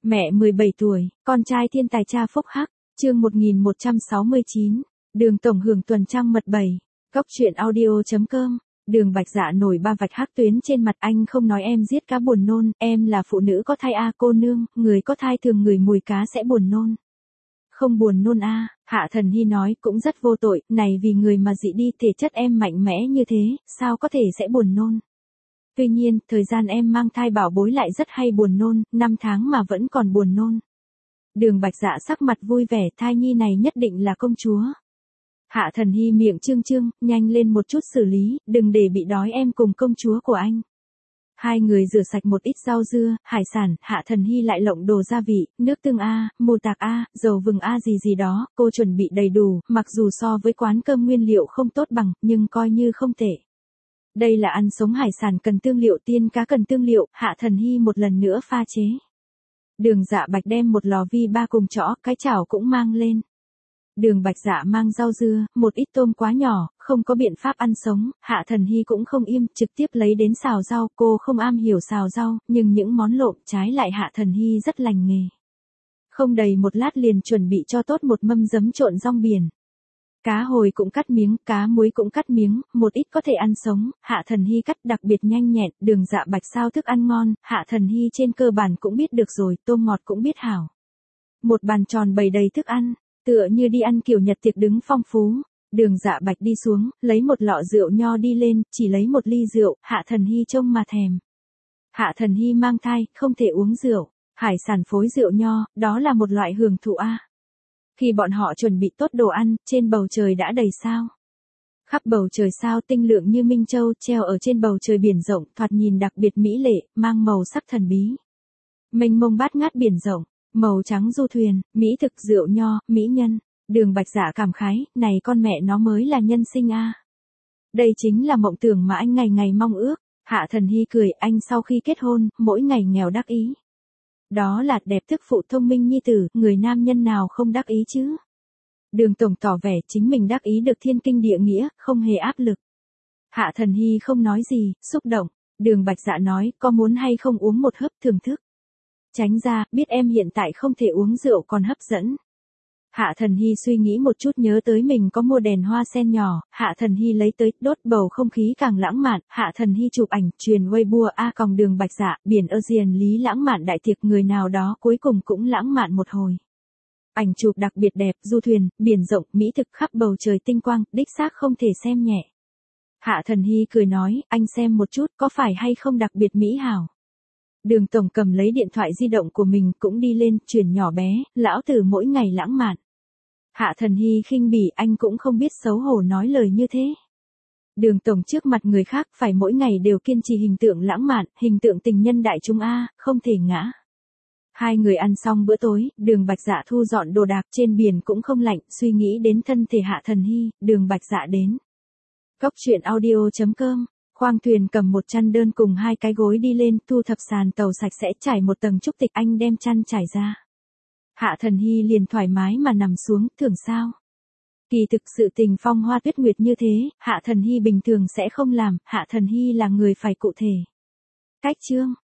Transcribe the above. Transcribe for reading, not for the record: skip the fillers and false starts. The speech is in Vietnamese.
Mẹ 17 tuổi, con trai thiên tài cha phúc hắc, chương 1169, Đường tổng hưởng tuần trăng mật 7, Cóc truyện audio.com, Đường Bạch Dạ nổi ba vạch hắc tuyến trên mặt. Anh không nói em giết cá buồn nôn, em là phụ nữ có thai a cô nương, người có thai thường ngửi mùi cá sẽ buồn nôn. Không buồn nôn a, Hạ Thần Hy nói cũng rất vô tội, này vì người mà dị đi thể chất em mạnh mẽ như thế, sao có thể sẽ buồn nôn. Tuy nhiên, thời gian em mang thai bảo bối lại rất hay buồn nôn, 5 tháng mà vẫn còn buồn nôn. Đường Bạch Dạ sắc mặt vui vẻ, thai nhi này nhất định là công chúa. Hạ Thần Hy miệng trương trương, nhanh lên một chút xử lý, đừng để bị đói em cùng công chúa của anh. Hai người rửa sạch một ít rau dưa, hải sản, Hạ Thần Hy lại lộng đồ gia vị, nước tương a, mù tạc a, dầu vừng a gì đó, cô chuẩn bị đầy đủ, mặc dù so với quán cơm nguyên liệu không tốt bằng, nhưng coi như không tệ. Đây là ăn sống hải sản cần tương liệu, tiên cá cần tương liệu, Hạ Thần Hy một lần nữa pha chế. Đường Dạ Bạch đem một lò vi ba cùng chõ, cái chảo cũng mang lên. Đường Bạch Dạ mang rau dưa, một ít tôm quá nhỏ, không có biện pháp ăn sống, Hạ Thần Hy cũng không im, trực tiếp lấy đến xào rau, cô không am hiểu xào rau, nhưng những món lộn trái lại Hạ Thần Hy rất lành nghề. Không đầy một lát liền chuẩn bị cho tốt một mâm giấm trộn rong biển. Cá hồi cũng cắt miếng, cá muối cũng cắt miếng, một ít có thể ăn sống, Hạ Thần Hy cắt đặc biệt nhanh nhẹn, Đường Dạ Bạch sao thức ăn ngon, Hạ Thần Hy trên cơ bản cũng biết được rồi, tôm ngọt cũng biết hảo. Một bàn tròn bày đầy thức ăn, tựa như đi ăn kiểu nhật tiệc đứng phong phú. Đường Dạ Bạch đi xuống, lấy một lọ rượu nho đi lên, chỉ lấy một ly rượu, Hạ Thần Hy trông mà thèm. Hạ Thần Hy mang thai, không thể uống rượu, hải sản phối rượu nho, đó là một loại hưởng thụ a. Khi bọn họ chuẩn bị tốt đồ ăn, trên bầu trời đã đầy sao. Khắp bầu trời sao tinh lượng như minh châu treo ở trên bầu trời biển rộng, thoạt nhìn đặc biệt mỹ lệ, mang màu sắc thần bí. Mênh mông bát ngát biển rộng, màu trắng du thuyền, mỹ thực rượu nho, mỹ nhân. Đường Bạch Dạ cảm khái, này con mẹ nó mới là nhân sinh a. Đây chính là mộng tưởng mà anh ngày ngày mong ước. Hạ Thần Hy cười, anh sau khi kết hôn, mỗi ngày nghèo đắc ý. Đó là đẹp thức phụ thông minh nhi tử, người nam nhân nào không đắc ý chứ. Đường tổng tỏ vẻ chính mình đắc ý được thiên kinh địa nghĩa, không hề áp lực. Hạ Thần Hy không nói gì, xúc động. Đường Bạch Dạ nói, có muốn hay không uống một hớp thưởng thức. Tránh ra, biết em hiện tại không thể uống rượu còn hấp dẫn. Hạ Thần Hy suy nghĩ một chút nhớ tới mình có mua đèn hoa sen nhỏ, Hạ Thần Hy lấy tới, đốt bầu không khí càng lãng mạn, Hạ Thần Hy chụp ảnh, truyền Weibo Đường Bạch Dạ, biển Ocean Lý lãng mạn đại tiệc người nào đó cuối cùng cũng lãng mạn một hồi. Ảnh chụp đặc biệt đẹp, du thuyền, biển rộng, mỹ thực khắp bầu trời tinh quang, đích xác không thể xem nhẹ. Hạ Thần Hy cười nói, anh xem một chút, có phải hay không đặc biệt mỹ hảo. Đường tổng cầm lấy điện thoại di động của mình cũng đi lên, chuyển nhỏ bé, lão tử mỗi ngày lãng mạn. Hạ Thần Hy khinh bỉ, anh cũng không biết xấu hổ nói lời như thế. Đường tổng trước mặt người khác phải mỗi ngày đều kiên trì hình tượng lãng mạn, hình tượng tình nhân đại chúng a, không thể ngã. Hai người ăn xong bữa tối, Đường Bạch Dạ thu dọn đồ đạc, trên biển cũng không lạnh, suy nghĩ đến thân thể Hạ Thần Hy, Đường Bạch Dạ đến. Cóc truyện audio.com, khoang thuyền cầm một chăn đơn cùng hai cái gối đi lên, thu thập sàn tàu sạch sẽ, trải một tầng trúc tịch, anh đem chăn trải ra. Hạ Thần Hy liền thoải mái mà nằm xuống, thường sao. Kỳ thực sự tình phong hoa tuyết nguyệt như thế, Hạ Thần Hy bình thường sẽ không làm, Hạ Thần Hy là người phải cụ thể. Cách chương.